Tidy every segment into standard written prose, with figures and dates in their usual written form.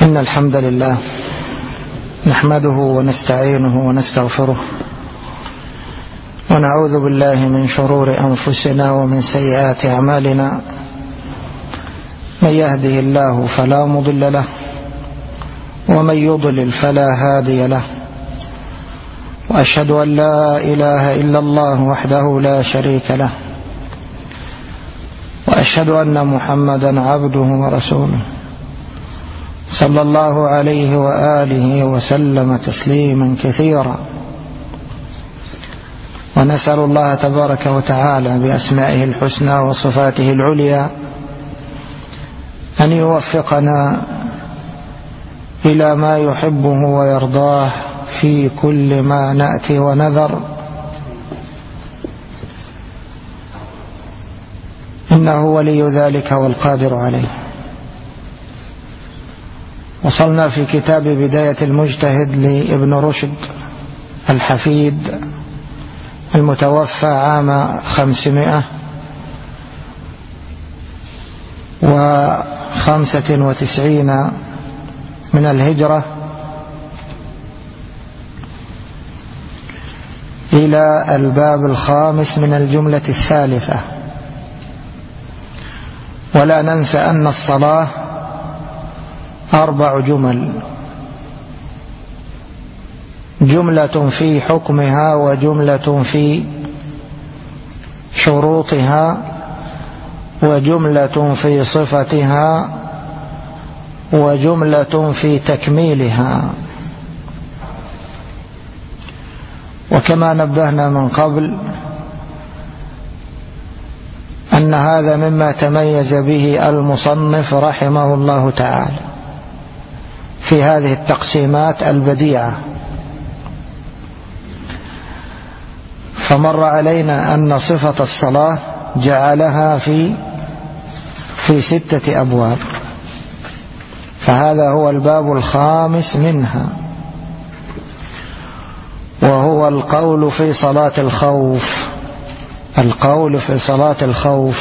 إن الحمد لله نحمده ونستعينه ونستغفره ونعوذ بالله من شرور أنفسنا ومن سيئات أعمالنا. من يهده الله فلا مضل له ومن يضلل فلا هادي له، وأشهد أن لا إله إلا الله وحده لا شريك له، وأشهد أن محمدا عبده ورسوله صلى الله عليه وآله وسلم تسليما كثيرا. ونسأل الله تبارك وتعالى بأسمائه الحسنى وصفاته العليا أن يوفقنا إلى ما يحبه ويرضاه في كل ما نأتي ونذر، إنه ولي ذلك والقادر عليه. وصلنا في كتاب بداية المجتهد لابن رشد الحفيد المتوفى عام 595 من الهجرة إلى الباب الخامس من الجملة الثالثة. ولا ننسى أن الصلاة 4 جمل: جملة في حكمها، وجملة في شروطها، وجملة في صفتها، وجملة في تكميلها. وكما نبهنا من قبل أن هذا مما تميز به المصنف رحمه الله تعالى في هذه التقسيمات البديعة. فمر علينا أن صفة الصلاة جعلها في 6 أبواب، فهذا هو الباب الخامس منها، وهو القول في صلاة الخوف. القول في صلاة الخوف.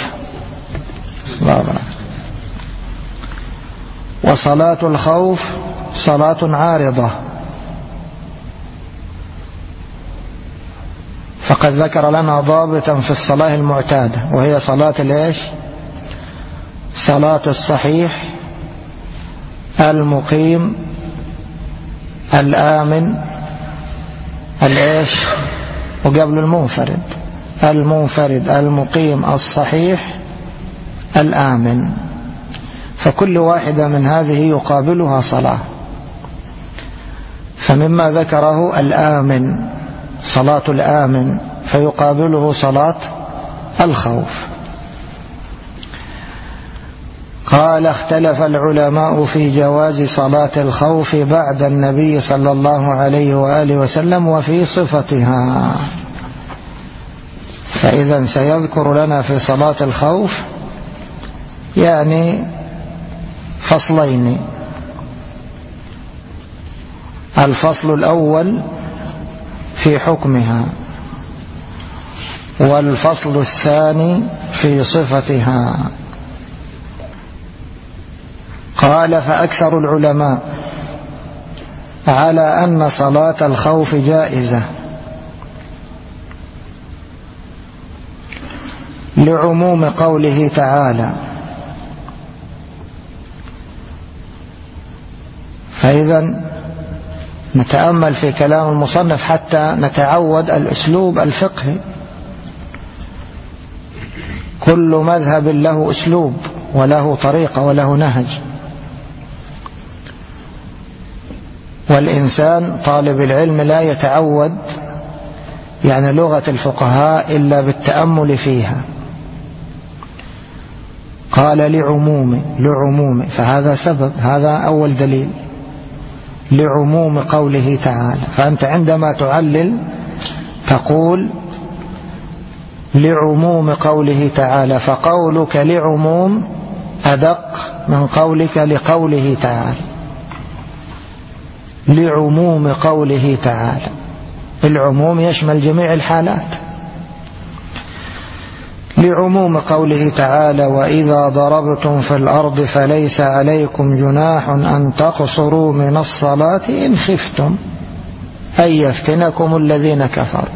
وصلاة الخوف صلاة عارضة، فقد ذكر لنا ضابطا في الصلاة المعتادة، وهي صلاة صلاة الصحيح المقيم الآمن وقبل المنفرد المقيم الصحيح الآمن. فكل واحدة من هذه يقابلها صلاة. فمما ذكره الآمن صلاة الآمن، فيقابله صلاة الخوف. قال: اختلف العلماء في جواز صلاة الخوف بعد النبي صلى الله عليه وآله وسلم وفي صفتها. فإذا سيذكر لنا في صلاة الخوف يعني فصلين: الفصل الأول في حكمها، والفصل الثاني في صفتها. قال: فأكثر العلماء على أن صلاة الخوف جائزة لعموم قوله تعالى. فإذا نتأمل في كلام المصنف حتى نتعود الأسلوب الفقهي. كل مذهب له أسلوب وله طريقة وله نهج، والإنسان طالب العلم لا يتعود لغة الفقهاء إلا بالتأمل فيها. قال لعموم، فهذا سبب، هذا أول دليل لعموم قوله تعالى. فأنت عندما تعلل تقول لعموم قوله تعالى، فقولك لعموم أدق من قولك لقوله تعالى. لعموم قوله تعالى، العموم يشمل جميع الحالات. لعموم قوله تعالى: وإذا ضربتم في الأرض فليس عليكم جناح أن تقصروا من الصلاة إن خفتم أن يفتنكم الذين كفروا.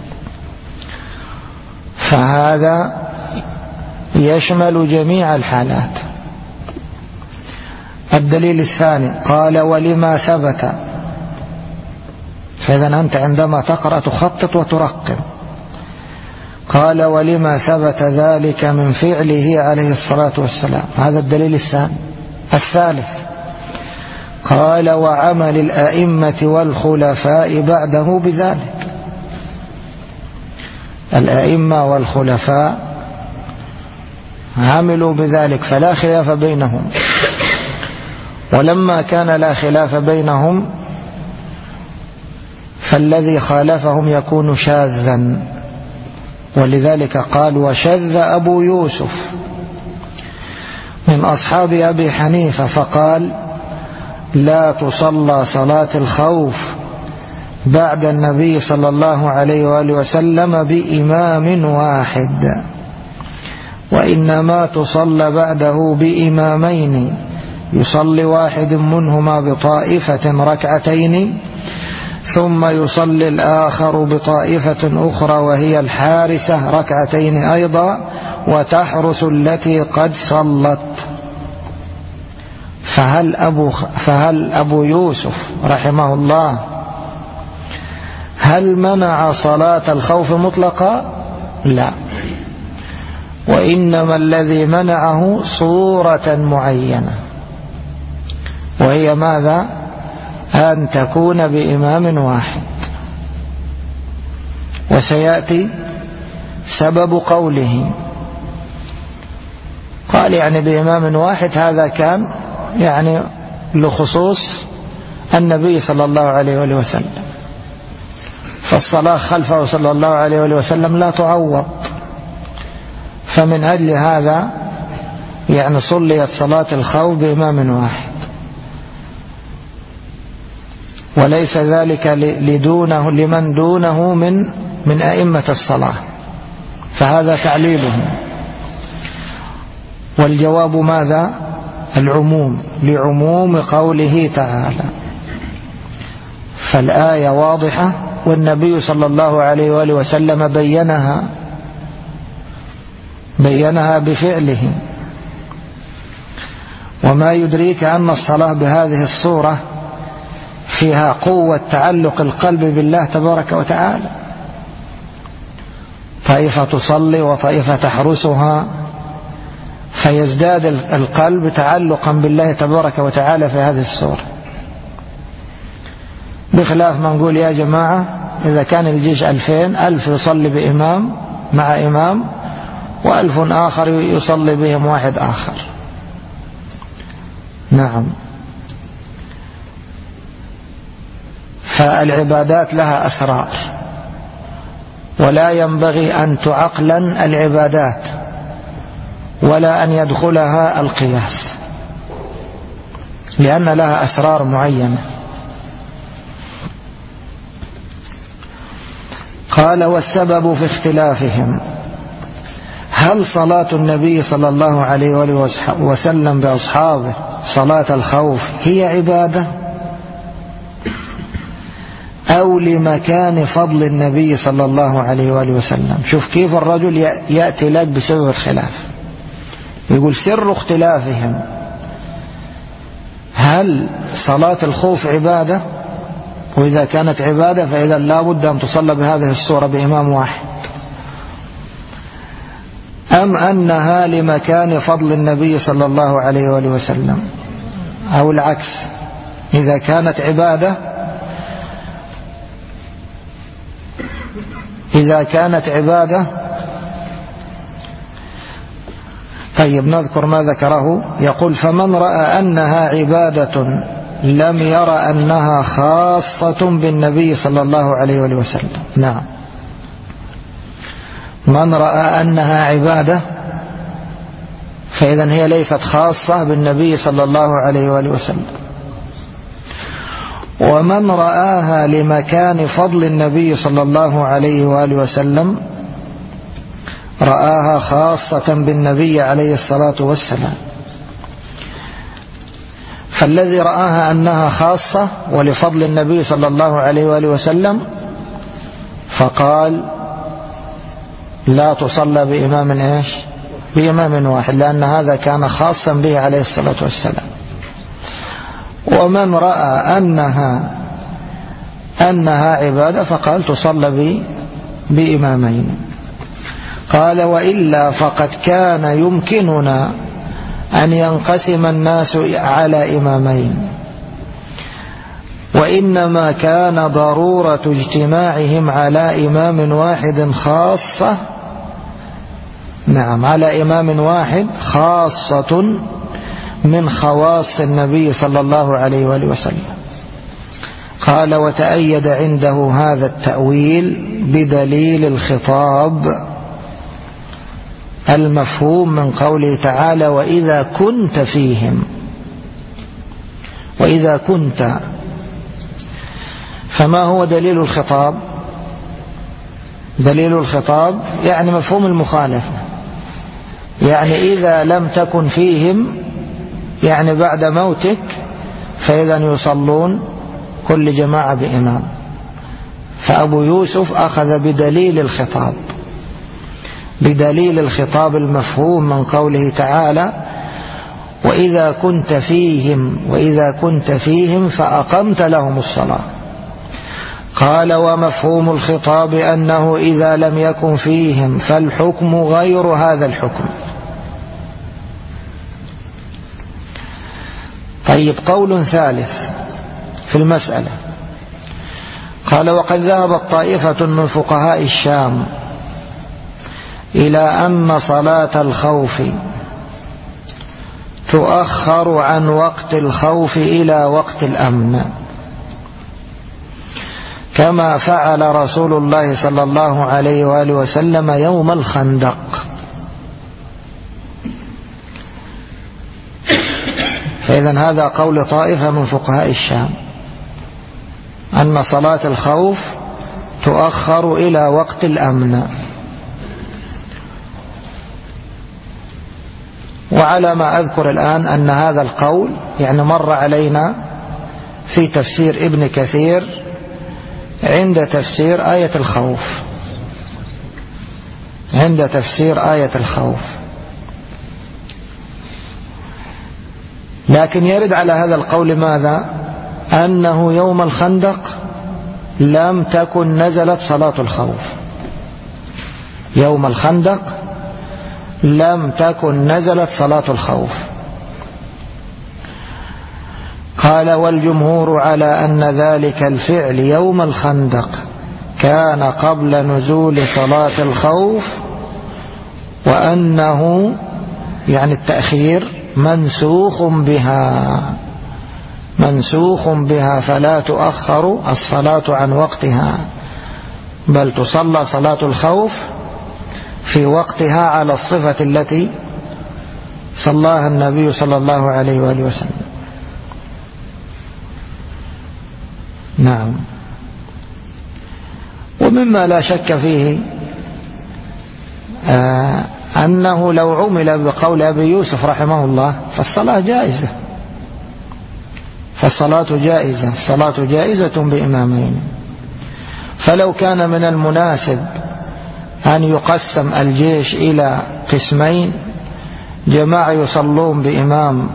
فهذا يشمل جميع الحالات. الدليل الثاني قال: ولما ثبت. فإذا أنت عندما تقرأ تخطط وترقم. قال: ولما ثبت ذلك من فعله عليه الصلاة والسلام. هذا الدليل الثاني. الثالث قال: وعمل الأئمة والخلفاء بعده بذلك. الأئمة والخلفاء عملوا بذلك فلا خلاف بينهم، ولما كان لا خلاف بينهم فالذي خالفهم يكون شاذا، ولذلك قال: وشذ أبو يوسف من أصحاب أبي حنيفة فقال: لا تصلى صلاة الخوف بعد النبي صلى الله عليه وآله وسلم بإمام واحد، وإنما تصلى بعده بإمامين، يصلي واحد منهما بطائفة ركعتين، ثم يصلي الآخر بطائفة أخرى وهي الحارسة ركعتين أيضا، وتحرس التي قد صلت. فهل أبو يوسف رحمه الله هل منع صلاة الخوف مطلقا؟ لا، وإنما الذي منعه صورة معينة، وهي ماذا؟ أن تكون بإمام واحد. وسيأتي سبب قوله. قال يعني بإمام واحد، هذا كان يعني لخصوص النبي صلى الله عليه وآله وسلم، فالصلاة خلفه صلى الله عليه وآله وسلم لا تعوض، فمن أجل هذا يعني صليت صلاة الخوف بإمام واحد، وليس ذلك لمن دونه من أئمة الصلاة، فهذا تعليله. والجواب ماذا؟ العموم، لعموم قوله تعالى. فالآية واضحة، والنبي صلى الله عليه وآله وسلم بينها بفعله. وما يدريك أن الصلاة بهذه الصورة فيها قوة تعلق القلب بالله تبارك وتعالى، طائفة تصلي وطائفة تحرسها، فيزداد القلب تعلقا بالله تبارك وتعالى في هذه الصورة، بخلاف ما نقول يا جماعة إذا كان الجيش 2000 ألف يصلي بإمام مع إمام، و1000 آخر يصلي بهم واحد آخر. نعم. فالعبادات لها أسرار، ولا ينبغي أن تعقلن العبادات، ولا أن يدخلها القياس، لأن لها أسرار معينة. قال: والسبب في اختلافهم، هل صلاة النبي صلى الله عليه وآله وسلم بأصحابه صلاة الخوف هي عبادة، أو لمكان فضل النبي صلى الله عليه وآله وسلم؟ شوف كيف الرجل يأتي لك بسبب الخلاف، يقول سر اختلافهم هل صلاة الخوف عبادة، وإذا كانت عبادة فإذا لا بد أن تصلى بهذه الصورة بإمام واحد، أم أنها لمكان فضل النبي صلى الله عليه وآله وسلم، أو العكس، إذا كانت عبادة. طيب نذكر ما ذكره. يقول: فمن رأى أنها عبادة لم يرى أنها خاصة بالنبي صلى الله عليه وآله وسلم. نعم، من رأى أنها عبادة فإذن هي ليست خاصة بالنبي صلى الله عليه وآله وسلم. ومن رآها لمكان فضل النبي صلى الله عليه وآله وسلم رآها خاصة بالنبي عليه الصلاة والسلام. فالذي رآها أنها خاصة ولفضل النبي صلى الله عليه وآله وسلم فقال لا تصلى بإمام واحد، لأن هذا كان خاصا به عليه الصلاة والسلام. ومن رأى أنها عبادة فقال تصلى بإمامين. قال وإلا فقد كان يمكننا أن ينقسم الناس على إمامين، وإنما كان ضرورة اجتماعهم على إمام واحد خاصة، على إمام واحد خاصة من خواص النبي صلى الله عليه وآله وسلم. قال وتأيد عنده هذا التأويل بدليل الخطاب المفهوم من قوله تعالى وإذا كنت فيهم. وإذا كنت، فما هو دليل الخطاب؟ دليل الخطاب يعني مفهوم المخالفة، يعني إذا لم تكن فيهم يعني بعد موتك فإذا يصلون كل جماعة بإمام. فأبو يوسف أخذ بدليل الخطاب، بدليل الخطاب المفهوم من قوله تعالى وإذا كنت فيهم فأقمت لهم الصلاة. قال ومفهوم الخطاب أنه إذا لم يكن فيهم فالحكم غير هذا الحكم. طيب، قول ثالث في المسألة. قال وقد ذهبت طائفة من فقهاء الشام إلى أن صلاة الخوف تؤخر عن وقت الخوف إلى وقت الأمن، كما فعل رسول الله صلى الله عليه وآله وسلم يوم الخندق. فإذن هذا قول طائفة من فقهاء الشام أن صلاة الخوف تؤخر إلى وقت الأمن. وعلى ما أذكر الآن أن هذا القول يعني مر علينا في تفسير ابن كثير عند تفسير آية الخوف، عند تفسير آية الخوف. لكن يرد على هذا القول ماذا؟ أنه يوم الخندق لم تكن نزلت صلاة الخوف، يوم الخندق لم تكن نزلت صلاة الخوف. قال والجمهور على أن ذلك الفعل يوم الخندق كان قبل نزول صلاة الخوف، وأنه يعني التأخير منسوخ بها فلا تؤخر الصلاة عن وقتها، بل تصلى صلاة الخوف في وقتها على الصفة التي صلاها النبي صلى الله عليه وآله وسلم. نعم. ومما لا شك فيه أنه لو عمل بقول أبي يوسف رحمه الله فالصلاة جائزة، الصلاة جائزة بإمامين. فلو كان من المناسب أن يقسم الجيش إلى قسمين، جماعة يصلون بإمام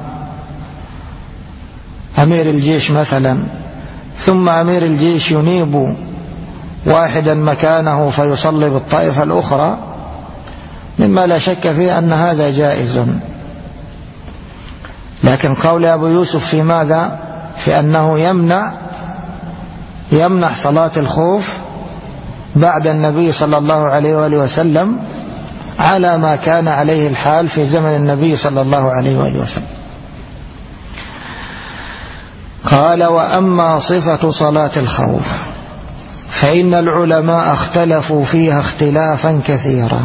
أمير الجيش مثلا، ثم أمير الجيش ينيب واحدا مكانه فيصلي بالطائفة الأخرى، مما لا شك فيه أن هذا جائز. لكن قول أبو يوسف في ماذا؟ في أنه يمنع صلاة الخوف بعد النبي صلى الله عليه وآله وسلم على ما كان عليه الحال في زمن النبي صلى الله عليه وآله وسلم. قال وأما صفة صلاة الخوف فإن العلماء اختلفوا فيها اختلافا كثيرا،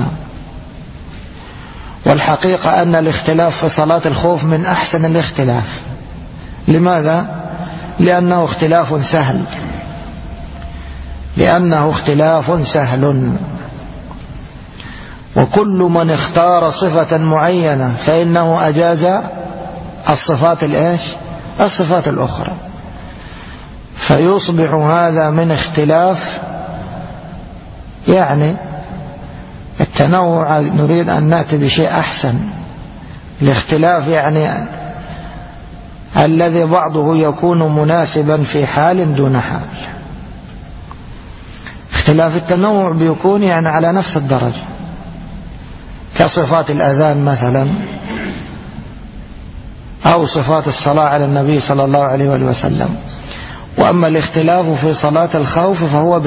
والحقيقة أن الاختلاف في صلاة الخوف من أحسن الاختلاف. لماذا؟ لأنه اختلاف سهل. وكل من اختار صفة معينة فإنه أجاز الصفات الأخرى، فيصبح هذا من اختلاف يعني التنوع. نريد أن نأتي بشيء أحسن. الاختلاف يعني الذي بعضه يكون مناسبا في حال دون حال. اختلاف التنوع بيكون يعني على نفس الدرجة، كصفات الأذان مثلا أو صفات الصلاة على النبي صلى الله عليه وسلم. وأما الاختلاف في صلاة الخوف فهو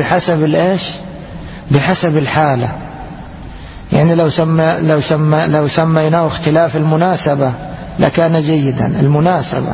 بحسب الحالة. يعني لو سميناه اختلاف المناسبة لكان جيدا. المناسبة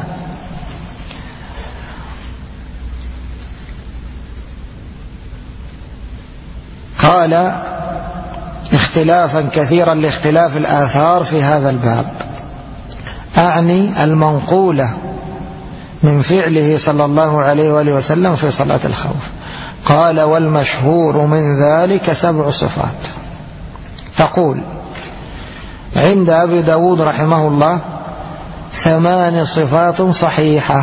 قال اختلافا كثيرا لاختلاف الآثار في هذا الباب، أعني المنقولة من فعله صلى الله عليه وآله وسلم في صلاة الخوف. قال والمشهور من ذلك 7 صفات. تقول عند أبي داود رحمه الله 8 صفات صحيحة،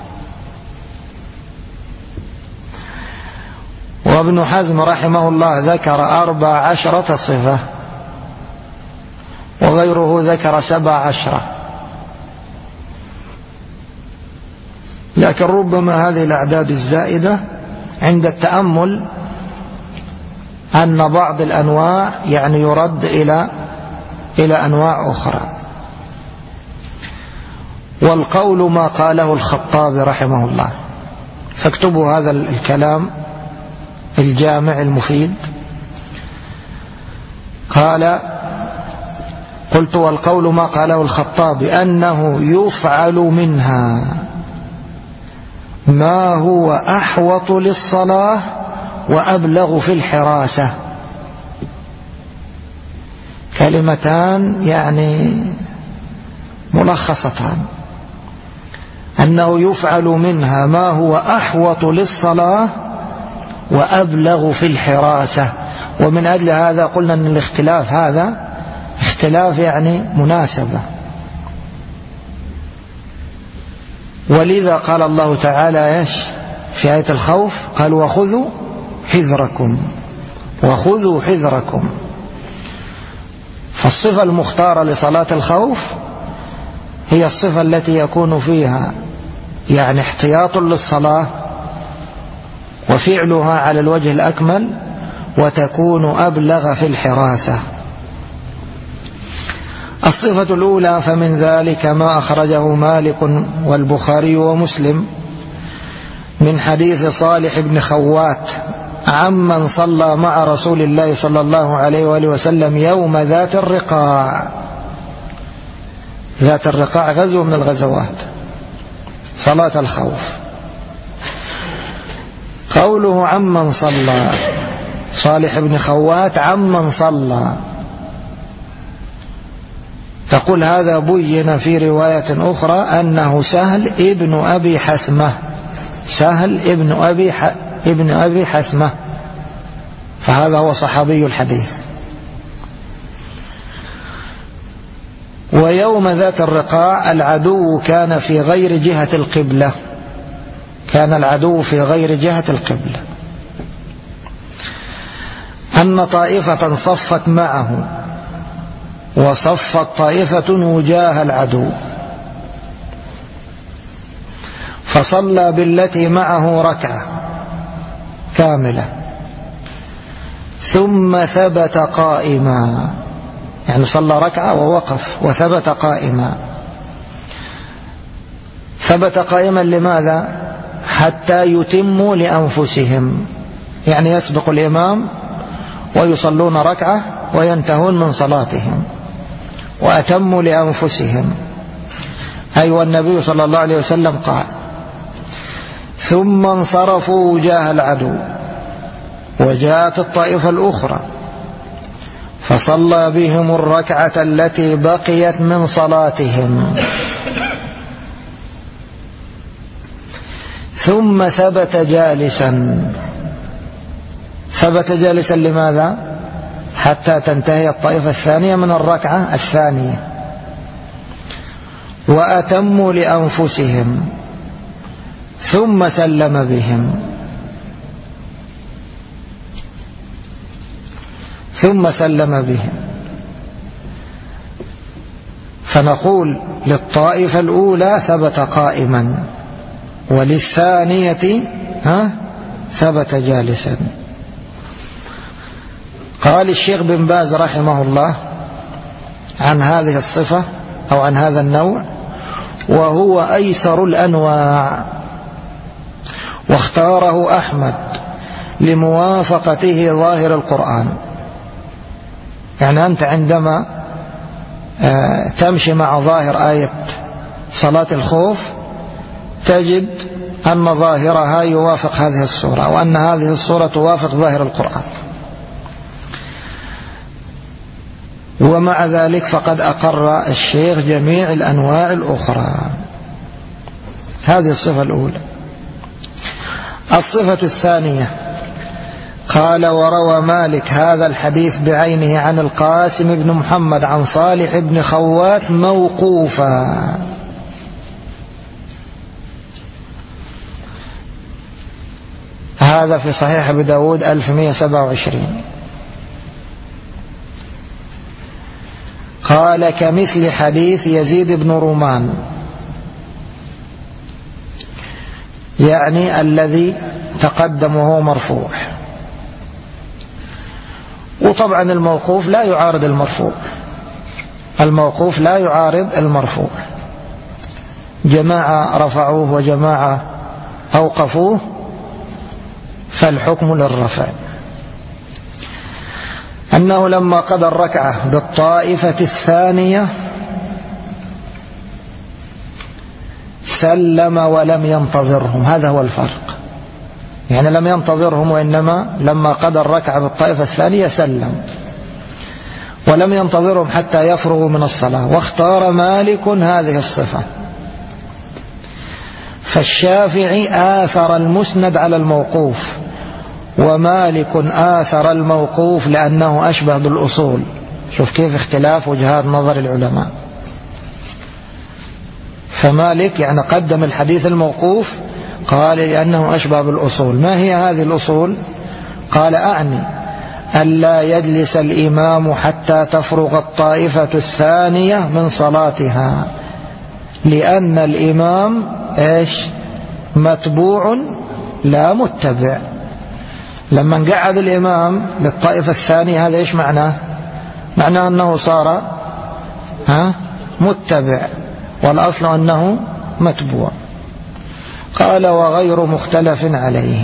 وابن حزم رحمه الله ذكر 14 صفة، وغيره ذكر 17. لكن ربما هذه الأعداد الزائدة عند التأمل أن بعض الأنواع يعني يرد إلى أنواع أخرى. والقول ما قاله الخطابي رحمه الله، فاكتبوا هذا الكلام الجامع المفيد. قلت والقول ما قاله الخطابي أنه يفعل منها ما هو أحوط للصلاة وأبلغ في الحراسة. كلمتان يعني ملخصتان، أنه يفعل منها ما هو أحوط للصلاة وأبلغ في الحراسة. ومن أجل هذا قلنا أن الاختلاف هذا اختلاف يعني مناسبة. ولذا قال الله تعالى في آية الخوف قال وخذوا حذركم. فالصفة المختارة لصلاة الخوف هي الصفة التي يكون فيها يعني احتياط للصلاة وفعلها على الوجه الأكمل، وتكون أبلغ في الحراسة. الصفة الأولى فمن ذلك ما أخرجه مالك والبخاري ومسلم من حديث صالح بن خوات عمن صلى مع رسول الله صلى الله عليه وآله وسلم يوم ذات الرقاع. ذات الرقاع غزوة من الغزوات، صلاة الخوف. قوله عمن صلى، صالح بن خوات عمن صلى، تقول هذا بين في رواية أخرى أنه سهل ابن أبي حثمة، سهل ابن أبي حثمة، فهذا هو صحابي الحديث. ويوم ذات الرقاع العدو كان في غير جهة القبلة، كان العدو في غير جهة القبلة. أن طائفة صفت معه وصفت طائفة وجاه العدو، فصلى بالتي معه ركعة كاملة ثم ثبت قائما، يعني صلى ركعة ووقف وثبت قائما. ثبت قائما لماذا؟ حتى يتموا لأنفسهم، يعني يسبق الإمام ويصلون ركعة وينتهون من صلاتهم وأتموا لأنفسهم. أيوة النبي صلى الله عليه وسلم قال ثم انصرفوا وجاه العدو وجاءت الطائفة الأخرى فصلى بهم الركعة التي بقيت من صلاتهم ثم ثبت جالسا. ثبت جالسا لماذا؟ حتى تنتهي الطائفة الثانية من الركعة الثانية. وأتموا لأنفسهم ثم سلم بهم، ثم سلم بهم. فنقول للطائفة الأولى ثبت قائما، وللثانية ثبت جالسا. قال الشيخ بن باز رحمه الله عن هذه الصفة أو عن هذا النوع: وهو أيسر الأنواع، واختاره أحمد لموافقته ظاهر القرآن. يعني أنت عندما تمشي مع ظاهر آية صلاة الخوف تجد أن ظاهرها يوافق هذه الصورة، أو أن هذه الصورة توافق ظاهر القرآن. ومع ذلك فقد أقر الشيخ جميع الأنواع الأخرى. هذه الصفة الأولى. الصفة الثانية: قال: وروى مالك هذا الحديث بعينه عن القاسم بن محمد عن صالح بن خوات موقوفا. هذا في صحيح أبي داود 1127. قال: كمثل حديث يزيد بن رومان، يعني الذي تقدم وهو مرفوع. وطبعا الموقوف لا يعارض المرفوع، الموقوف لا يعارض المرفوع. جماعة رفعوه وجماعة أوقفوه، فالحكم للرفع. أنه لما قضى الركعة بالطائفة الثانية سلم ولم ينتظرهم. هذا هو الفرق. يعني لم ينتظرهم، وإنما لما قضى الركعة بالطائفة الثانية سلم، ولم ينتظرهم حتى يفرغوا من الصلاة. واختار مالك هذه الصفة. فالشافعي آثر المسند على الموقوف، ومالك آثر الموقوف لأنه أشبه بالأصول. شوف كيف اختلاف وجهات نظر العلماء. فمالك يعني قدم الحديث الموقوف، قال لأنه أشبه بالأصول. ما هي هذه الأصول؟ قال: أعني ألا يجلس الإمام حتى تفرغ الطائفة الثانية من صلاتها، لأن الإمام متبوع لا متبع. لما نقعد الإمام للطائفة الثانية هذا إيش معناه؟ معناه أنه صار متبع، والأصل أنه متبوع. قال: وغير مختلف عليه،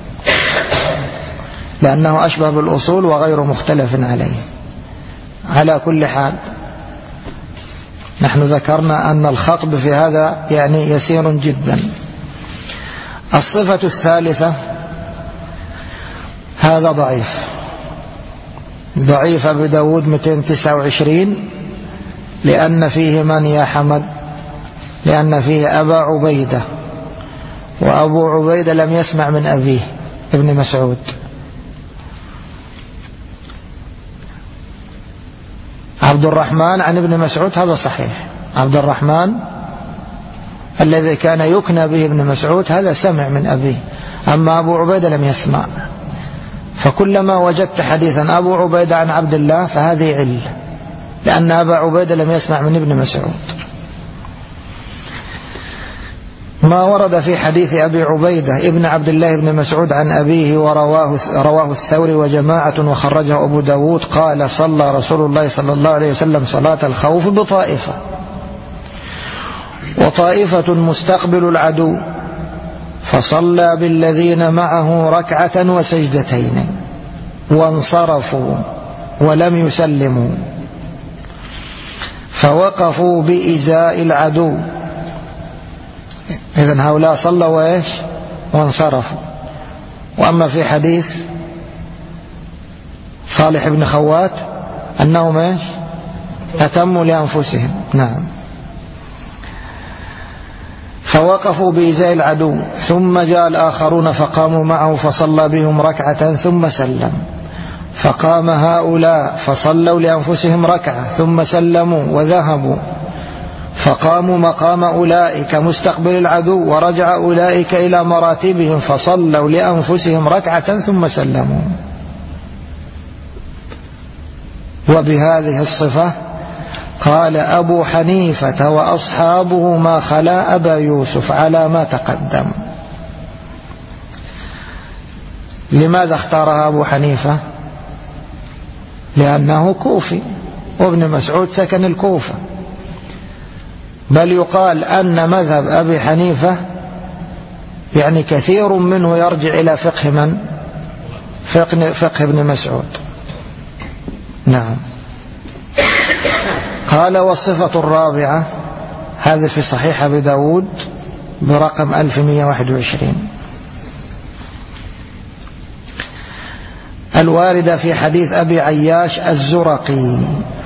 لأنه أشبه بالأصول وغير مختلف عليه. على كل حال نحن ذكرنا أن الخطب في هذا يعني يسير جدا. الصفة الثالثة: هذا ضعيف أبي داود 229، لأن فيه من يا حمد؟ لأن فيه أبا عبيدة، وأبو عبيدة لم يسمع من أبيه ابن مسعود. عبد الرحمن عن ابن مسعود هذا صحيح. عبد الرحمن الذي كان يكنى به ابن مسعود هذا سمع من أبيه، أما أبو عبيدة لم يسمع. فكلما وجدت حديثا أبو عبيدة عن عبد الله فهذه علة، لأن أبا عبيدة لم يسمع من ابن مسعود. ما ورد في حديث أبي عبيدة ابن عبد الله بن مسعود عن أبيه رواه الثوري وجماعة وخرجه أبو داود. قال: صلى رسول الله صلى الله عليه وسلم صلاة الخوف بطائفة، وطائفة مستقبل العدو، فصلى بالذين معه ركعة وسجدتين وانصرفوا ولم يسلموا، فوقفوا بإزاء العدو. إذن هؤلاء صلوا وانصرفوا. وأما في حديث صالح بن خوات أنهم أتموا لأنفسهم. نعم. فوقفوا بإزاء العدو، ثم جاء الآخرون فقاموا معه فصلى بهم ركعة ثم سلم. فقام هؤلاء فصلوا لأنفسهم ركعة ثم سلموا وذهبوا، فقاموا مقام أولئك مستقبل العدو، ورجع أولئك إلى مراتبهم فصلوا لأنفسهم ركعة ثم سلموا. وبهذه الصفة قال أبو حنيفة وأصحابه ما خلا أبا يوسف على ما تقدم. لماذا اختارها أبو حنيفة؟ لأنه كوفي، وابن مسعود سكن الكوفة، بل يقال أن مذهب أبي حنيفة يعني كثير منه يرجع إلى فقه من؟ فقه ابن مسعود. نعم. قال والصفة الرابعة، هذا في صحيح أبي داود برقم 1121، الواردة في حديث أبي عياش الزرقي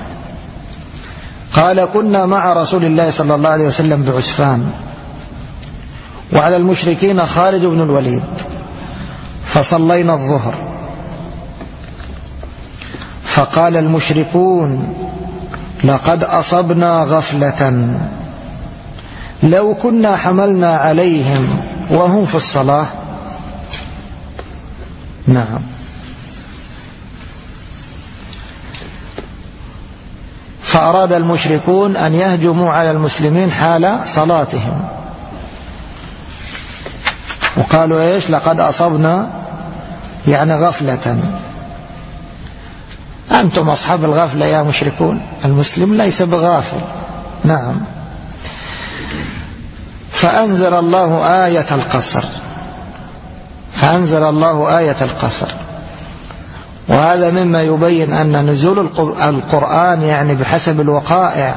قال كنا مع رسول الله صلى الله عليه وسلم بعسفان، وعلى المشركين خالد بن الوليد، فصلينا الظهر، فقال المشركون لقد أصبنا غفلة لو كنا حملنا عليهم وهم في الصلاة. نعم. فأراد المشركون أن يهجموا على المسلمين حال صلاتهم، وقالوا إيش؟ لقد أصبنا يعني غفلة، أنتم أصحاب الغفلة يا مشركون، المسلم ليس بغافل. نعم. فأنزل الله آية القصر، وهذا مما يبين أن نزول القرآن يعني بحسب الوقائع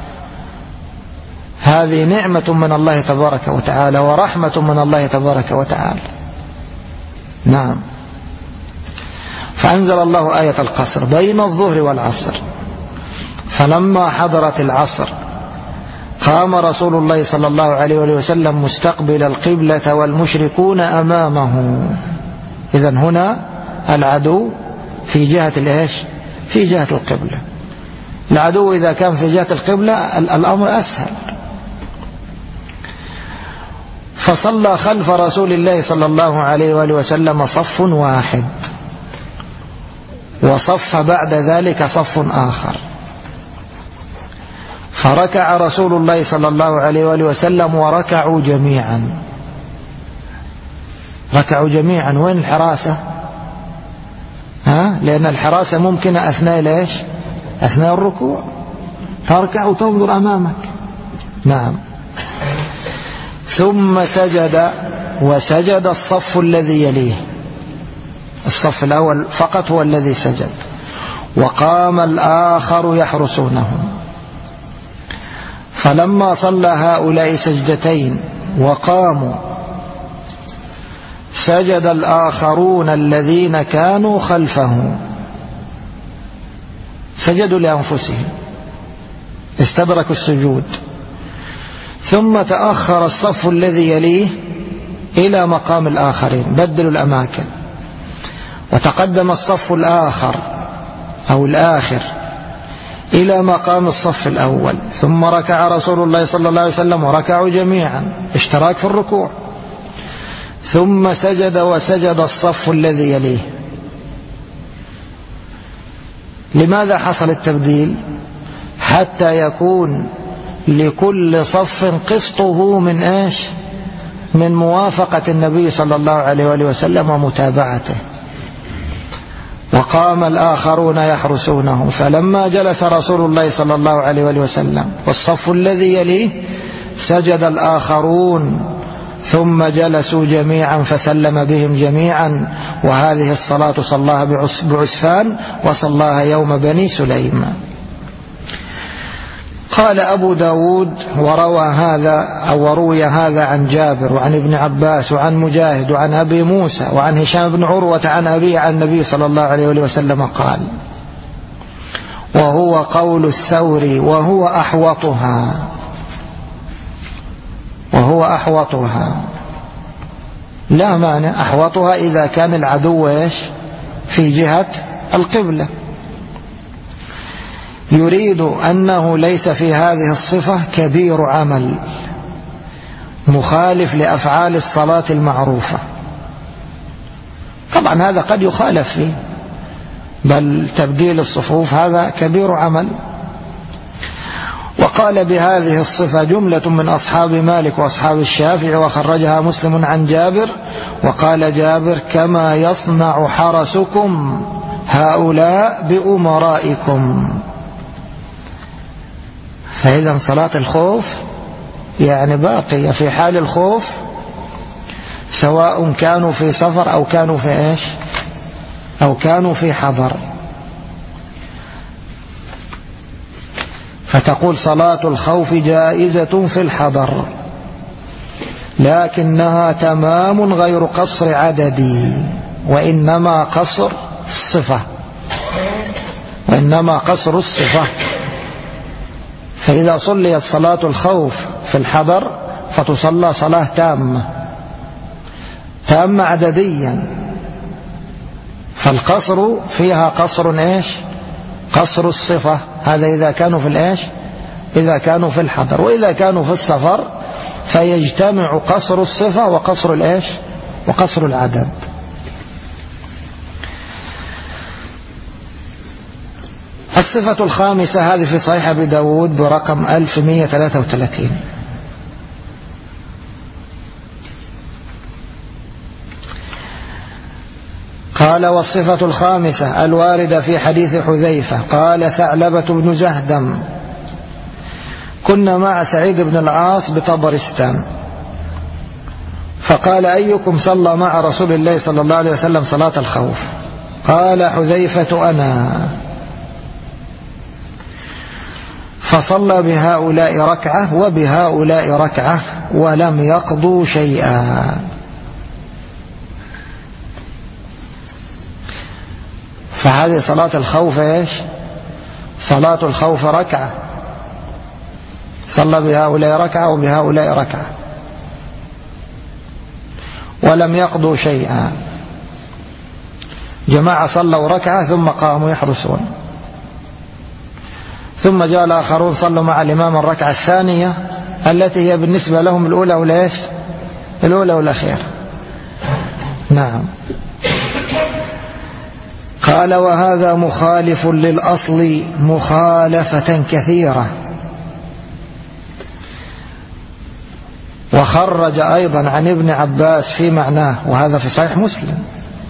هذه نعمة من الله تبارك وتعالى ورحمة من الله تبارك وتعالى. نعم. فأنزل الله آية القصر بين الظهر والعصر، فلما حضرت العصر قام رسول الله صلى الله عليه وسلم مستقبل القبلة والمشركون أمامه. إذن هنا العدو في جهة الإيش؟ في جهة القبلة. العدو إذا كان في جهة القبلة الأمر أسهل. فصلى خلف رسول الله صلى الله عليه وسلم صف واحد، وصف بعد ذلك صف آخر، فركع رسول الله صلى الله عليه وسلم وركعوا جميعا. ركعوا جميعا. وين الحراسة؟ لأن الحراسة ممكنة أثناء ليش؟ أثناء الركوع تركع وتنظر أمامك. نعم. ثم سجد، وسجد الصف الذي يليه، الصف الأول فقط هو الذي سجد، وقام الآخر يحرسونه. فلما صلى هؤلاء سجدتين وقاموا سجد الآخرون الذين كانوا خلفه، سجدوا لأنفسهم، استدركوا السجود. ثم تأخر الصف الذي يليه إلى مقام الآخرين، بدلوا الأماكن، وتقدم الصف الآخر أو الآخر إلى مقام الصف الأول. ثم ركع رسول الله صلى الله عليه وسلم وركعوا جميعا، اشتراك في الركوع. ثم سجد، وسجد الصف الذي يليه. لماذا حصل التبديل؟ حتى يكون لكل صف قسطه من ايش؟ من موافقة النبي صلى الله عليه وسلم ومتابعته. وقام الآخرون يحرسونه. فلما جلس رسول الله صلى الله عليه وسلم والصف الذي يليه سجد الآخرون، ثم جلسوا جميعا فسلم بهم جميعا. وهذه الصلاة صلاها بعسفان، وصلاها يوم بني سليم. قال أبو داود وروي هذا عن جابر وعن ابن عباس وعن مجاهد وعن أبي موسى وعن هشام بن عروة عن أبي عن النبي صلى الله عليه وسلم قال: وهو قول الثوري وهو أحوطها، لا مانع، أحوطها إذا كان العدو إيش؟ في جهة القبلة. يريد أنه ليس في هذه الصفة كبير عمل مخالف لأفعال الصلاة المعروفة. طبعا هذا قد يخالف فيه، بل تبديل الصفوف هذا كبير عمل. وقال بهذه الصفة جملة من أصحاب مالك وأصحاب الشافعي، وخرجها مسلم عن جابر، وقال جابر: كما يصنع حرسكم هؤلاء بأمرائكم. فإذا صلاة الخوف يعني باقية في حال الخوف، سواء كانوا في سفر أو كانوا في إيش أو كانوا في حضر. فتقول صلاة الخوف جائزة في الحضر، لكنها تمام غير قصر عددي، وإنما قصر الصفة، وإنما قصر الصفة. فإذا صليت صلاة الخوف في الحضر فتصلى صلاة تامة عدديا، فالقصر فيها قصر إيش قصر الصفة. هذا إذا كانوا في الإيش إذا كانوا في الحضر. وإذا كانوا في السفر فيجتمع قصر الصفة وقصر الإيش وقصر العدد. الصفة الخامسة هذه في صحيح أبي داود برقم 1133. قال: والصفة الخامسة الواردة في حديث حذيفة قال ثعلبة بن زهدم: كنا مع سعيد بن العاص بطبرستان، فقال: أيكم صلى مع رسول الله صلى الله عليه وسلم صلاة الخوف؟ قال حذيفة: أنا. فصلى بهؤلاء ركعة وبهؤلاء ركعة ولم يقضوا شيئا. فهذه صلاة الخوف إيش صلاة الخوف ركعة، صلى بهؤلاء ركعة وبهؤلاء ركعة ولم يقضوا شيئا. جماعة صلوا ركعة ثم قاموا يحرسون، ثم جاء الآخرون صلوا مع الإمام الركعة الثانية التي هي بالنسبة لهم الأولى والإيش الأولى والأخيرة. نعم. قال: وهذا مخالف للأصل مخالفة كثيرة. وخرج أيضا عن ابن عباس في معناه، وهذا في صحيح مسلم،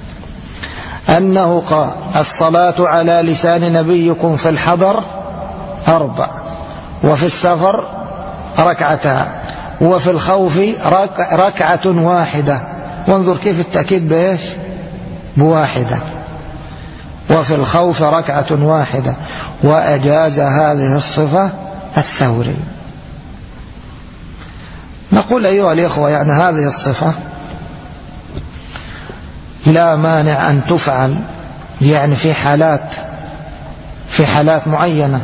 أنه قال: الصلاة على لسان نبيكم في الحضر 4، وفي السفر 2، وفي الخوف 1. وانظر كيف التأكيد بإيش ب1. وفي الخوف 1. وأجاز هذه الصفة الثوري. نقول أيها الإخوة، يعني هذه الصفة لا مانع أن تفعل، يعني في حالات معينة،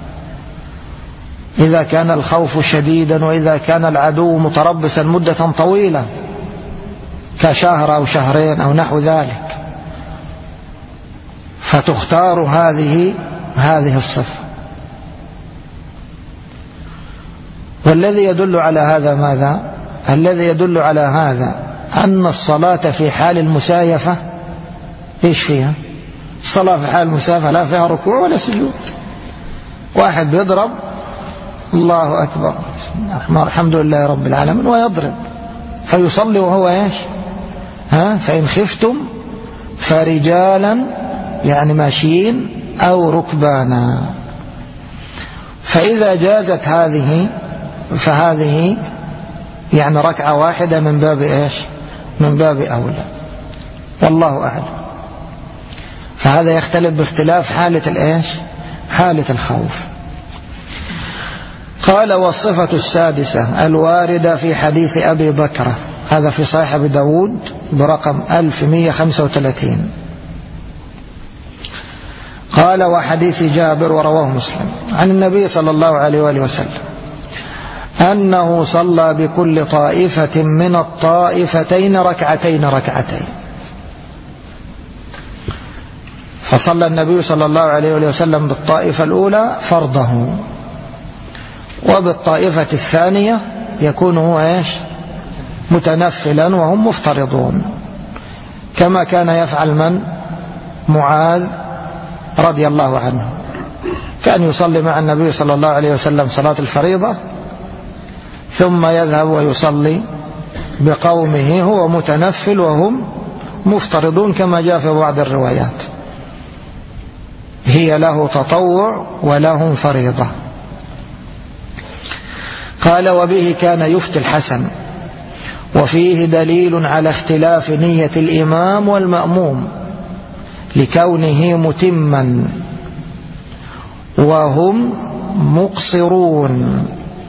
إذا كان الخوف شديدا وإذا كان العدو متربصا مدة طويلة كشهر أو شهرين أو نحو ذلك، فتختار هذه الصفة. والذي يدل على هذا ماذا؟ الذي يدل على هذا أن الصلاة في حال المسايفة إيش فيها؟ الصلاة في حال المسايفة لا فيها ركوع ولا سجود. واحد بيضرب الله أكبر الحمد لله رب العالمين ويضرب، فيصلي وهو إيش فإن خفتم فرجالا، يعني ماشيين، أو ركبانا. فإذا جازت هذه فهذه يعني 1 من باب إيش من باب أولى، والله أعلم. فهذا يختلف باختلاف حالة الإيش حالة الخوف. قال: والصفة السادسة الواردة في حديث أبي بكر، هذا في صحيح أبي داود برقم 1135. قال: وحديث جابر ورواه مسلم عن النبي صلى الله عليه وآله وسلم أنه صلى بكل طائفة من الطائفتين 2 ركعتين. فصلى النبي صلى الله عليه وسلم بالطائفة الأولى فرضه، وبالطائفة الثانية يكون هو متنفلا وهم مفترضون، كما كان يفعل من؟ معاذ رضي الله عنه، كان يصلي مع النبي صلى الله عليه وسلم صلاة الفريضة ثم يذهب ويصلي بقومه هو متنفل وهم مفترضون، كما جاء في بعض الروايات، هي له تطوع ولهم فريضة. قال: وبه كان يفتي الحسن، وفيه دليل على اختلاف نية الإمام والمأموم لكونه متما وهم مقصرون.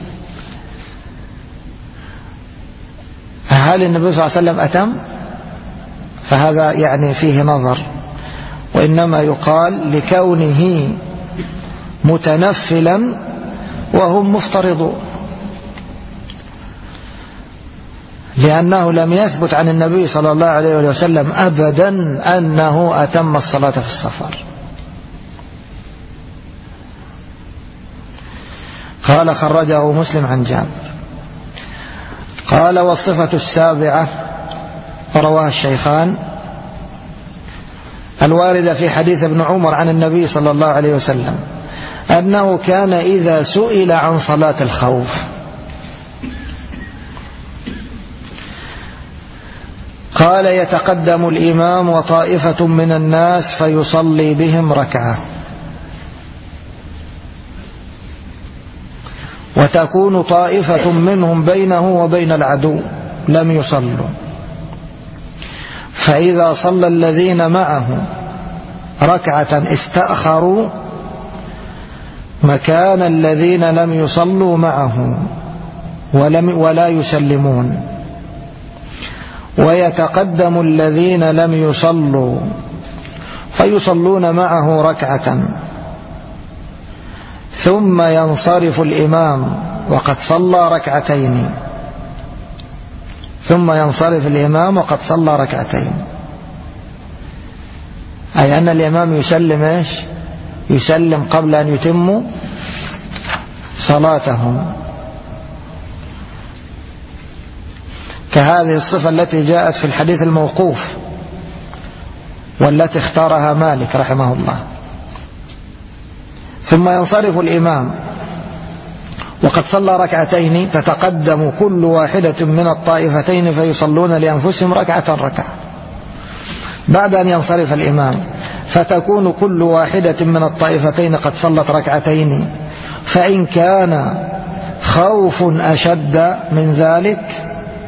هل النبي صلى الله عليه وسلم أتم؟ فهذا يعني فيه نظر، وإنما يقال لكونه متنفلا وهم مفترضون، لأنه لم يثبت عن النبي صلى الله عليه وسلم أبدا أنه أتم الصلاة في السفر. قال: خرجه مسلم عن جابر. قال: والصفة السابعة رواه الشيخان الواردة في حديث ابن عمر عن النبي صلى الله عليه وسلم أنه كان إذا سئل عن صلاة الخوف قال: يتقدم الإمام وطائفة من الناس فيصلي بهم ركعة، وتكون طائفة منهم بينه وبين العدو لم يصلوا، فإذا صلى الذين معه ركعة استأخروا مكان الذين لم يصلوا معه ولا يسلمون، ويتقدم الذين لم يصلوا فيصلون معه ركعة، ثم ينصرف الإمام وقد صلى ركعتين، أي أن الإمام يسلم يسلم قبل أن يتموا صلاتهم، كهذه الصفة التي جاءت في الحديث الموقوف والتي اختارها مالك رحمه الله. ثم ينصرف الإمام وقد صلى ركعتين، تتقدم كل واحدة من الطائفتين فيصلون لأنفسهم ركعة. بعد أن ينصرف الإمام فتكون كل واحدة من الطائفتين قد صلت ركعتين، فإن كان خوف أشد من ذلك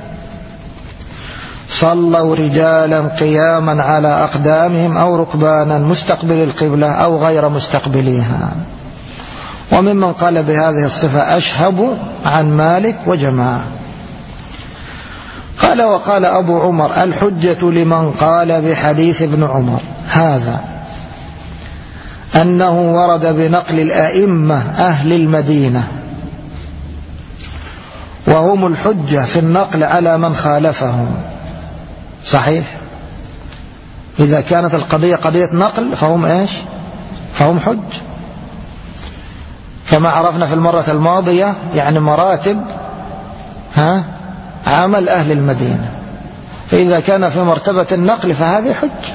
صلوا رجالا قياما على أقدامهم أو ركبانا مستقبل القبلة أو غير مستقبليها. وممن قال بهذه الصفة أشهب عن مالك وجماعة. قال: وقال أبو عمر: الحجة لمن قال بحديث ابن عمر هذا أنه ورد بنقل الأئمة أهل المدينة، وهم الحجة في النقل على من خالفهم. صحيح، إذا كانت القضية قضية نقل فهم حج، كما عرفنا في المرة الماضية، يعني مراتب عمل أهل المدينة، فإذا كان في مرتبة النقل فهذه حج.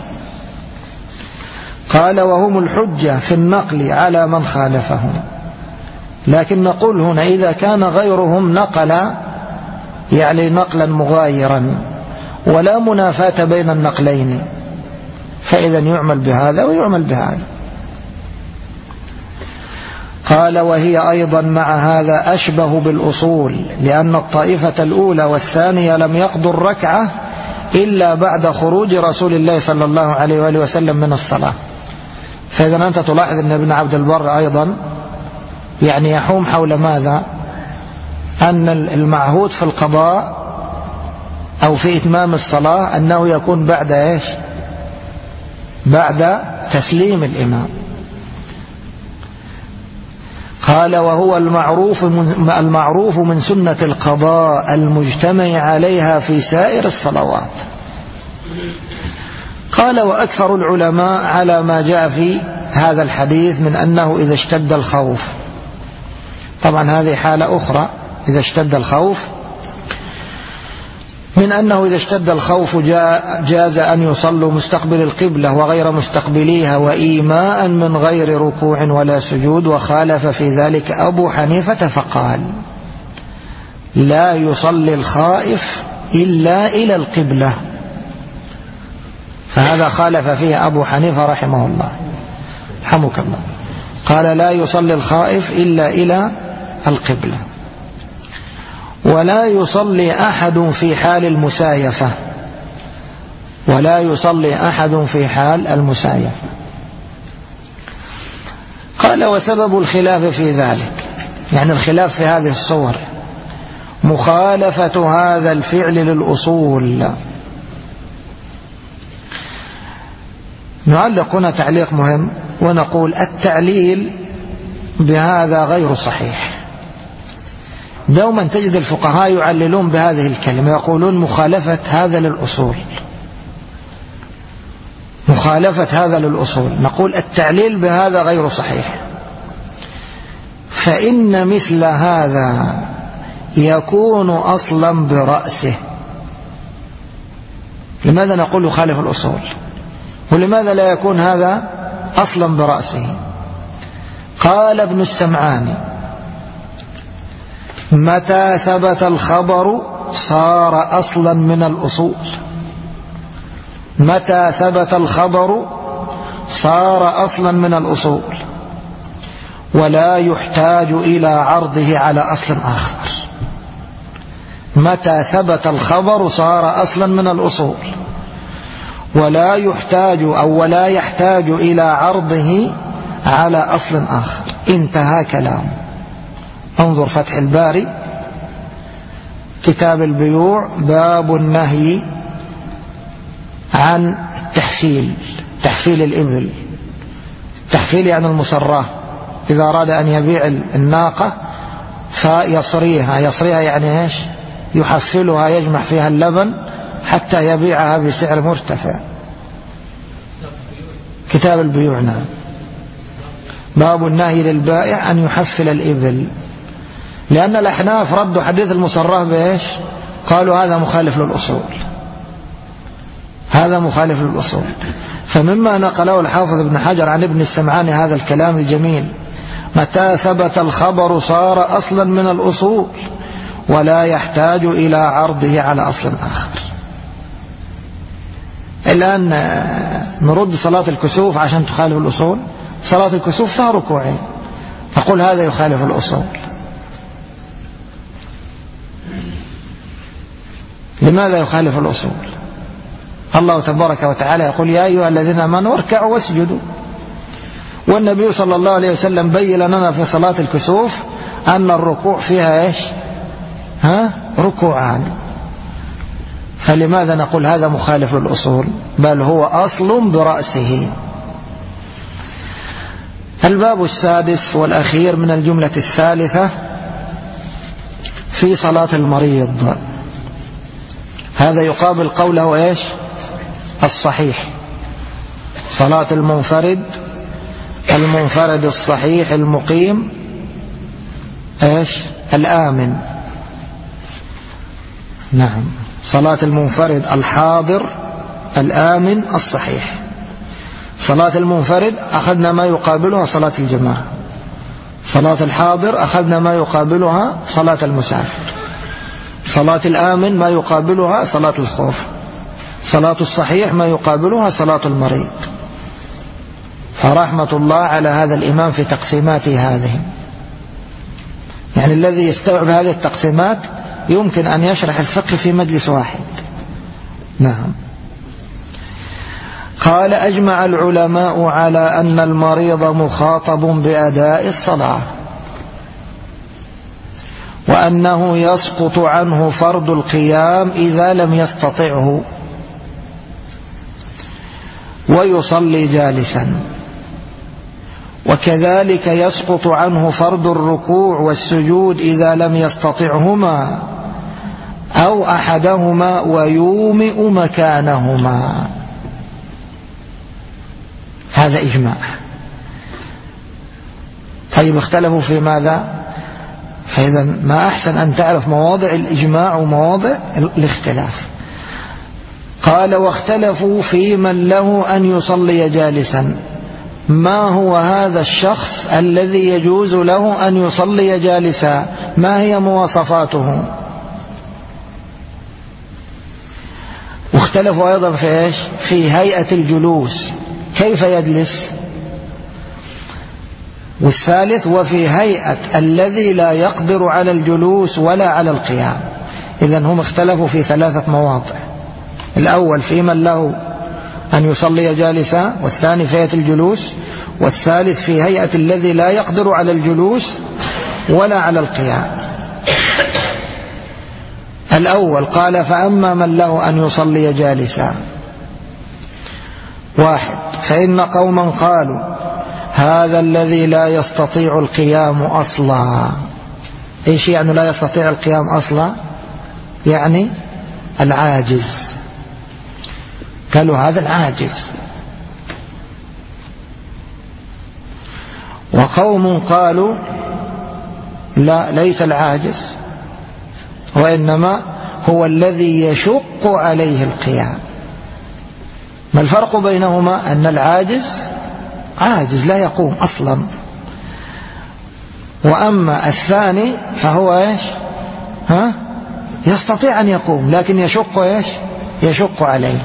قال: وهم الحجة في النقل على من خالفهم، لكن نقول هنا إذا كان غيرهم نقل يعني نقلا مغايرا ولا منافاة بين النقلين، فإذا يعمل بهذا ويعمل بهذا. قال: وهي أيضا مع هذا أشبه بالأصول، لأن الطائفة الأولى والثانية لم يقضوا الركعة إلا بعد خروج رسول الله صلى الله عليه وآله وسلم من الصلاة. فإذا أنت تلاحظ أن ابن عبد البر أيضا يعني يحوم حول ماذا؟ أن المعهود في القضاء أو في إتمام الصلاة أنه يكون بعد بعد تسليم الإمام. قال: وهو المعروف من سنة القضاء المجتمع عليها في سائر الصلوات. قال: وأكثر العلماء على ما جاء في هذا الحديث من أنه إذا اشتد الخوف، طبعا هذه حالة أخرى، إذا اشتد الخوف، من أنه إذا اشتد الخوف جاز أن يصلوا مستقبل القبلة وغير مستقبليها وإيماء من غير ركوع ولا سجود. وخالف في ذلك أبو حنيفة فقال: لا يصلي الخائف إلا إلى القبلة. فهذا خالف فيه أبو حنيفة رحمه الله، رحمك الله، قال: لا يصلي الخائف إلا إلى القبلة. ولا يصلي أحد في حال المسايفة، ولا يصلي أحد في حال المسايفة. قال: وسبب الخلاف في ذلك، يعني الخلاف في هذه الصور، مخالفة هذا الفعل للأصول. نعلق هنا تعليق مهم ونقول: التعليل بهذا غير صحيح. دوما تجد الفقهاء يعللون بهذه الكلمة، يقولون مخالفة هذا للأصول، مخالفة هذا للأصول. نقول: التعليل بهذا غير صحيح، فإن مثل هذا يكون أصلا برأسه. لماذا نقول يخالف الأصول؟ ولماذا لا يكون هذا أصلا برأسه؟ قال ابن السمعاني: متى ثبت الخبر صار أصلا من الأصول. متى ثبت الخبر صار أصلا من الأصول، ولا يحتاج إلى عرضه على أصل آخر. متى ثبت الخبر صار أصلا من الأصول، ولا يحتاج ولا يحتاج إلى عرضه على أصل آخر. انتهى كلامه. انظر فتح الباري كتاب البيوع، باب النهي عن التحفيل، تحفيل الإبل. التحفيل يعني المصراه، إذا أراد أن يبيع الناقة فيصريها. يصريها يعني إيش؟ يحفلها، يجمع فيها اللبن حتى يبيعها بسعر مرتفع. كتاب البيوع. نعم. باب النهي للبائع أن يحفل الإبل، لأن الأحناف ردوا حديث المصراه بإيش؟ قالوا هذا مخالف للأصول، هذا مخالف للأصول. فمما نقله الحافظ ابن حجر عن ابن السمعاني هذا الكلام الجميل: متى ثبت الخبر صار أصلا من الأصول، ولا يحتاج إلى عرضه على أصل آخر. الآن نرد صلاة الكسوف عشان تخالف الأصول. صلاة الكسوف فيها ركوعين، نقول هذا يخالف الأصول. لماذا يخالف الأصول؟ الله تبارك وتعالى يقول: يا أيها الذين آمنوا اركعوا واسجدوا. والنبي صلى الله عليه وسلم بين لنا في صلاة الكسوف أن الركوع فيها إيش؟ ركوعان. فلماذا نقول هذا مخالف للأصول؟ بل هو أصل برأسه. الباب السادس والأخير من الجملة الثالثة في صلاة المريض. هذا يقابل قوله إيش؟ الصحيح. صلاة المنفرد، المنفرد الصحيح المقيم إيش؟ الآمن. نعم. صلاة المنفرد الحاضر الآمن الصحيح. صلاة المنفرد أخذنا ما يقابلها صلاة الجماعة. صلاة الحاضر أخذنا ما يقابلها صلاة المسافر. صلاة الآمن ما يقابلها صلاة الخوف. صلاة الصحيح ما يقابلها صلاة المريض. فرحمة الله على هذا الإمام في تقسيماته هذه، يعني الذي يستوعب هذه التقسيمات يمكن أن يشرح الفقه في مجلس واحد. نعم. قال: أجمع العلماء على أن المريض مخاطب بأداء الصلاة، وأنه يسقط عنه فرض القيام إذا لم يستطعه، ويصلي جالسا. وكذلك يسقط عنه فرض الركوع والسجود إذا لم يستطعهما أو أحدهما ويومئ مكانهما. هذا إجماع. طيب اختلفوا في ماذا؟ فإذا ما أحسن أن تعرف مواضع الإجماع ومواضع الاختلاف. قال واختلفوا في من له أن يصلي جالسا. ما هو هذا الشخص الذي يجوز له أن يصلي جالسا؟ ما هي مواصفاته؟ واختلفوا أيضا في إيش؟ في هيئة الجلوس، كيف يجلس؟ والثالث وفي هيئة الذي لا يقدر على الجلوس ولا على القيام. إذن هم اختلفوا في 3 مواضع. الأول في من له أن يصلي جالسا، والثاني في هيئة الجلوس، والثالث في هيئة الذي لا يقدر على الجلوس ولا على القيام. الأول قال فأما من له أن يصلي جالسا: 1 فإن قوما قالوا هذا الذي لا يستطيع القيام أصلا. إيش يعني لا يستطيع القيام أصلا؟ يعني العاجز، قالوا هذا العاجز. وقوم قالوا لا، ليس العاجز، وإنما هو الذي يشق عليه القيام. ما الفرق بينهما؟ أن العاجز عاجز لا يقوم أصلا، وأما الثاني فهو إيش؟ يستطيع أن يقوم لكن يشق إيش؟ يشق عليه.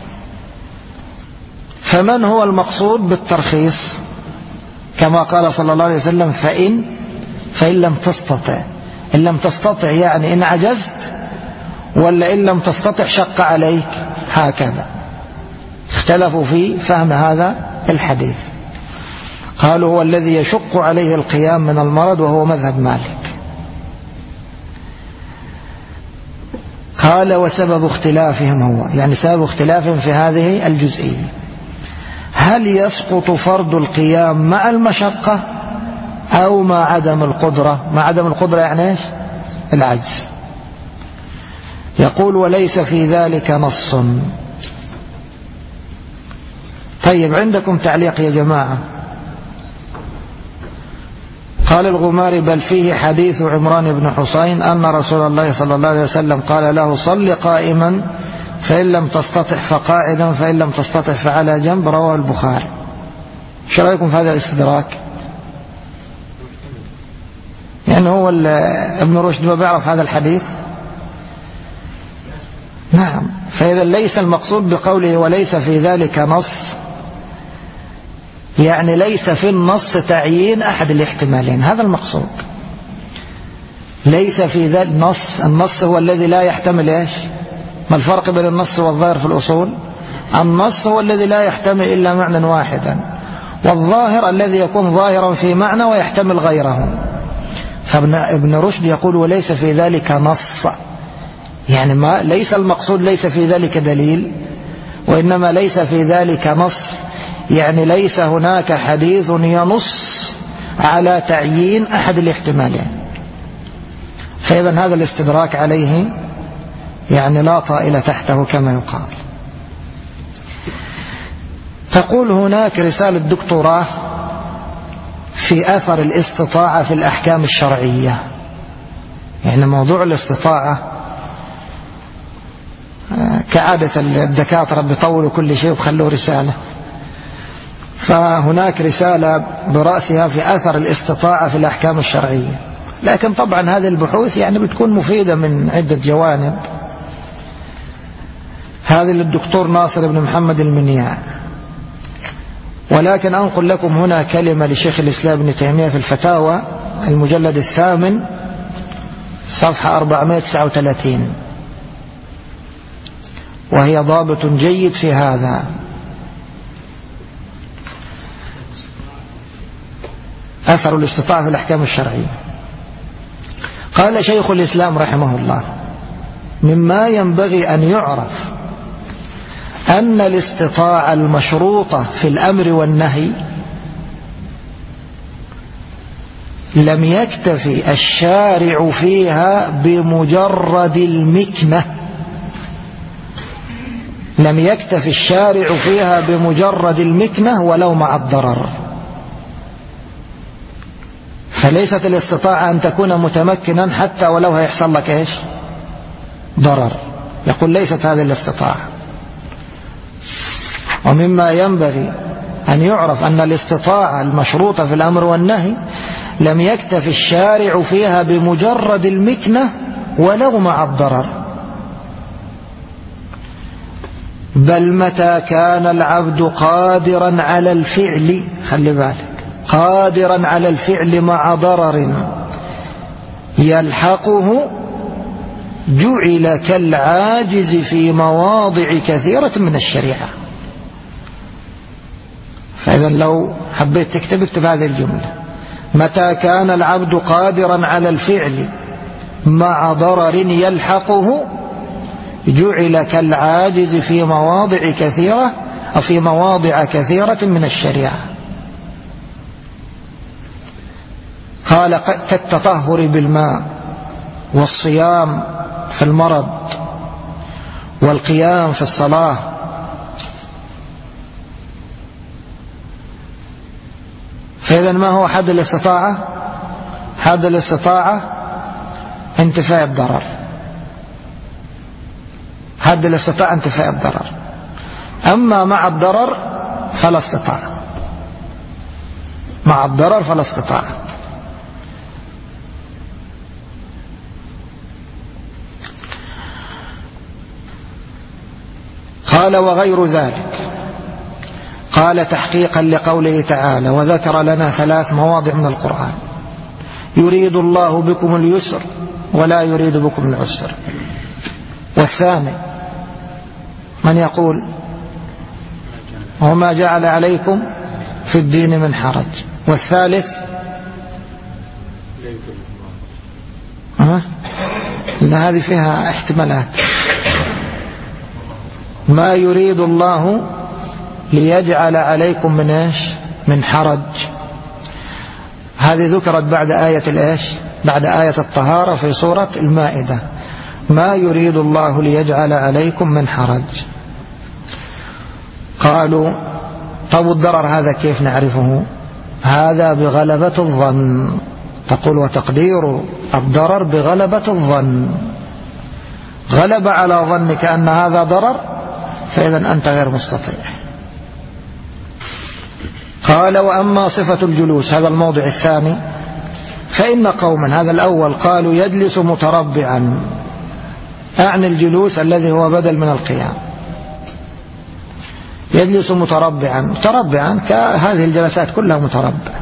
فمن هو المقصود بالترخيص؟ كما قال صلى الله عليه وسلم فإن لم تستطع. إن لم تستطع يعني إن عجزت، ولا إن لم تستطع شق عليك؟ هكذا اختلفوا في فهم هذا الحديث. قالوا هو الذي يشق عليه القيام من المرض، وهو مذهب مالك. قال وسبب اختلافهم هو، يعني سبب اختلافهم في هذه الجزئية: هل يسقط فرض القيام مع المشقة أو مع عدم القدرة؟ مع عدم القدرة يعني إيش؟ العجز. يقول وليس في ذلك نص. طيب عندكم تعليق يا جماعة؟ قال الغماري بل فيه حديث عمران بن حسين أن رسول الله صلى الله عليه وسلم قال له صل قائما فإن لم تستطع فقاعدا فإن لم تستطع فعلى جنب، رواه البخاري. شو رأيكم في هذا الاستدراك؟ يعني هو ابن رشد ما بيعرف هذا الحديث؟ نعم. فإذا ليس المقصود بقوله وليس في ذلك نص، يعني ليس في النص تعيين أحد الاحتمالين، هذا المقصود. ليس في ذلك نص، النص هو الذي لا يحتمل إيش؟ ما الفرق بين النص والظاهر في الأصول؟ النص هو الذي لا يحتمل إلا معنى واحدا، والظاهر الذي يكون ظاهرا في معنى ويحتمل غيره. فابن رشد يقول وليس في ذلك نص، يعني ما ليس المقصود ليس في ذلك دليل، وإنما ليس في ذلك نص، يعني ليس هناك حديث ينص على تعيين أحد الاحتمالين. فإذا هذا الاستدراك عليه يعني لا طائل تحته كما يقال. تقول هناك رسالة دكتوراه في أثر الاستطاعة في الأحكام الشرعية. يعني موضوع الاستطاعة كعادة الدكاترة بيطولوا كل شيء وبخلوا رسالة، فهناك رسالة برأسها في أثر الاستطاعة في الأحكام الشرعية. لكن طبعا هذه البحوث يعني بتكون مفيدة من عدة جوانب. هذه للدكتور ناصر بن محمد المنيع. ولكن أنقل لكم هنا كلمة لشيخ الإسلام ابن تيمية في الفتاوى المجلد 8 صفحة 439، وهي ضابط جيد في هذا. أثر الاستطاعة في الأحكام الشرعية. قال شيخ الإسلام رحمه الله: مما ينبغي أن يعرف أن الاستطاعة المشروطة في الأمر والنهي لم يكتفي الشارع فيها بمجرد المكنة، لم يكتف الشارع فيها بمجرد المكنة ولو مع الضرر. فليست الاستطاعة أن تكون متمكنا حتى ولو هيحصل لك إيش ضرر، يقول ليست هذه الاستطاعة. ومما ينبغي أن يعرف أن الاستطاعة المشروطة في الأمر والنهي لم يكتف الشارع فيها بمجرد المكنة ولو مع الضرر، بل متى كان العبد قادرا على الفعل، خلي بالك، قادرا على الفعل مع ضرر يلحقه جعل كالعاجز في مواضع كثيرة من الشريعة. فإذا لو حبيت اكتب هذه الجملة: متى كان العبد قادرا على الفعل مع ضرر يلحقه جعل كالعاجز في مواضع كثيرة أو في مواضع كثيرة من الشريعة. قال: كالتطهر بالماء، والصيام في المرض، والقيام في الصلاة. فإذا ما هو حد الاستطاعة؟ حد الاستطاعة انتفاء الضرر. حد الاستطاعة انتفاء الضرر. أما مع الضرر فلا استطاعة. مع الضرر فلا استطاعة. قال: وغير ذلك. قال تحقيقا لقوله تعالى: وذكر لنا 3 مواضع من القرآن: يريد الله بكم اليسر ولا يريد بكم العسر. والثاني من يقول: وما جعل عليكم في الدين من حرج. والثالث إن هذه فيها احتمالات: ما يريد الله ليجعل عليكم من ايش؟ من حرج. هذه ذكرت بعد آية الايش؟ بعد آية الطهارة في سورة المائدة: ما يريد الله ليجعل عليكم من حرج. قالوا: طب الضرر هذا كيف نعرفه؟ هذا بغلبة الظن. تقول: وتقدير الضرر بغلبة الظن. غلب على ظنك أن هذا ضرر، فإذا أنت غير مستطيع. قال: وأما صفة الجلوس، هذا الموضع الثاني، فإن قوما، هذا الأول، قالوا يجلس متربعا، أعني الجلوس الذي هو بدل من القيام. يجلس متربعا كهذه الجلسات كلها متربع.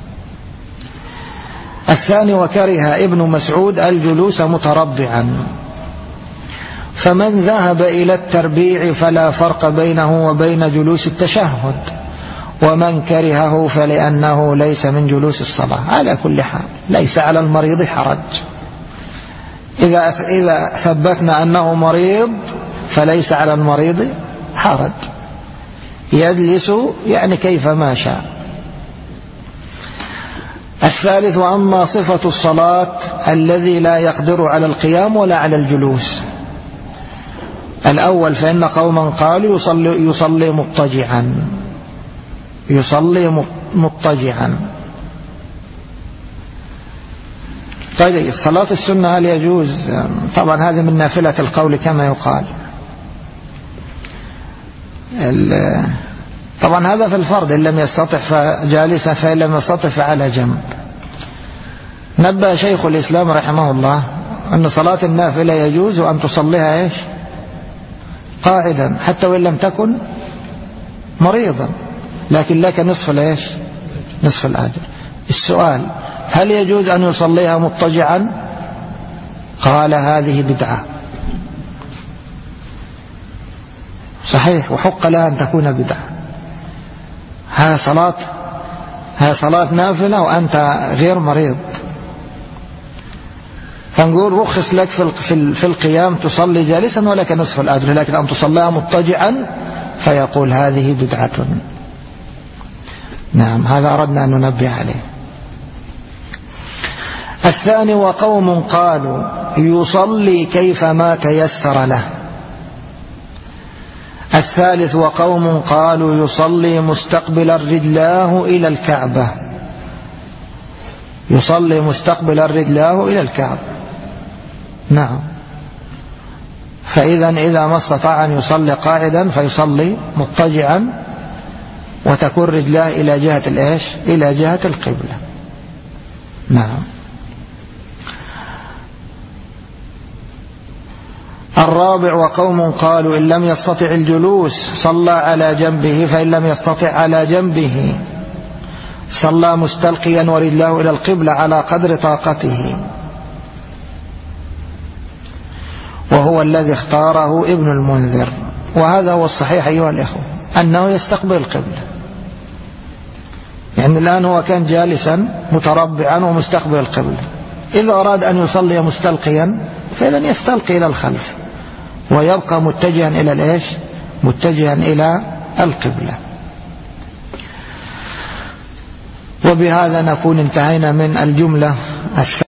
الثاني: وكره ابن مسعود الجلوس متربعا. فمن ذهب إلى التربيع فلا فرق بينه وبين جلوس التشهد، ومن كرهه فلأنه ليس من جلوس الصلاة. على كل حال ليس على المريض حرج. إذا ثبتنا أنه مريض فليس على المريض حرج، يجلس يعني كيفما شاء. الثالث: وأما صفة الصلاة الذي لا يقدر على القيام ولا على الجلوس. الأول: فإن قوما قالوا يصلي مضطجعا. يصلي مضطجعا. طيب صلاة السنة هل يجوز؟ طبعا هذه من نافلة القول كما يقال. طبعا هذا في الفرض، إن لم يستطع فجالسا، فإن لم يستطع فعلى جنب. نبه شيخ الإسلام رحمه الله أن صلاة النافلة يجوز أن تصليها إيش؟ قاعدا، حتى وإن لم تكن مريضا، لكن لك نصف الإيش؟ نصف الأجر. السؤال: هل يجوز أن يصليها مضطجعا؟ قال: هذه بدعة. صحيح، وحق لها أن تكون بدعة. ها صلاة نافلة وأنت غير مريض، فنقول رخص لك في القيام تصلي جالسا ولك نصف الأجر، لكن أن تصليها مضطجعا فيقول هذه بدعة. نعم، هذا أردنا أن ننبه عليه. الثاني: وقوم قالوا يصلي كيفما تيسر له. الثالث وقوم قالوا يصلي مستقبلا رجلاه إلى الكعبة، يصلي مستقبلا رجلاه إلى الكعبة. نعم، فإذا إذا ما استطاع أن يصلي قاعدا فيصلي مضطجعا وتكون رجلاه إلى جهة الإيش؟ إلى جهة القبلة. نعم. الرابع وقوم قالوا إن لم يستطع الجلوس صلى على جنبه، فإن لم يستطع على جنبه صلى مستلقيا ورجلاه إلى القبلة على قدر طاقته، وهو الذي اختاره ابن المنذر، وهذا هو الصحيح أيها الإخوة، أنه يستقبل القبلة. يعني الآن هو كان جالسا متربعا ومستقبل القبلة، إذا أراد أن يصلي مستلقيا فإذا يستلقي إلى الخلف ويبقى متجها إلى الإيش؟ متجها إلى القبلة. وبهذا نكون انتهينا من الجملة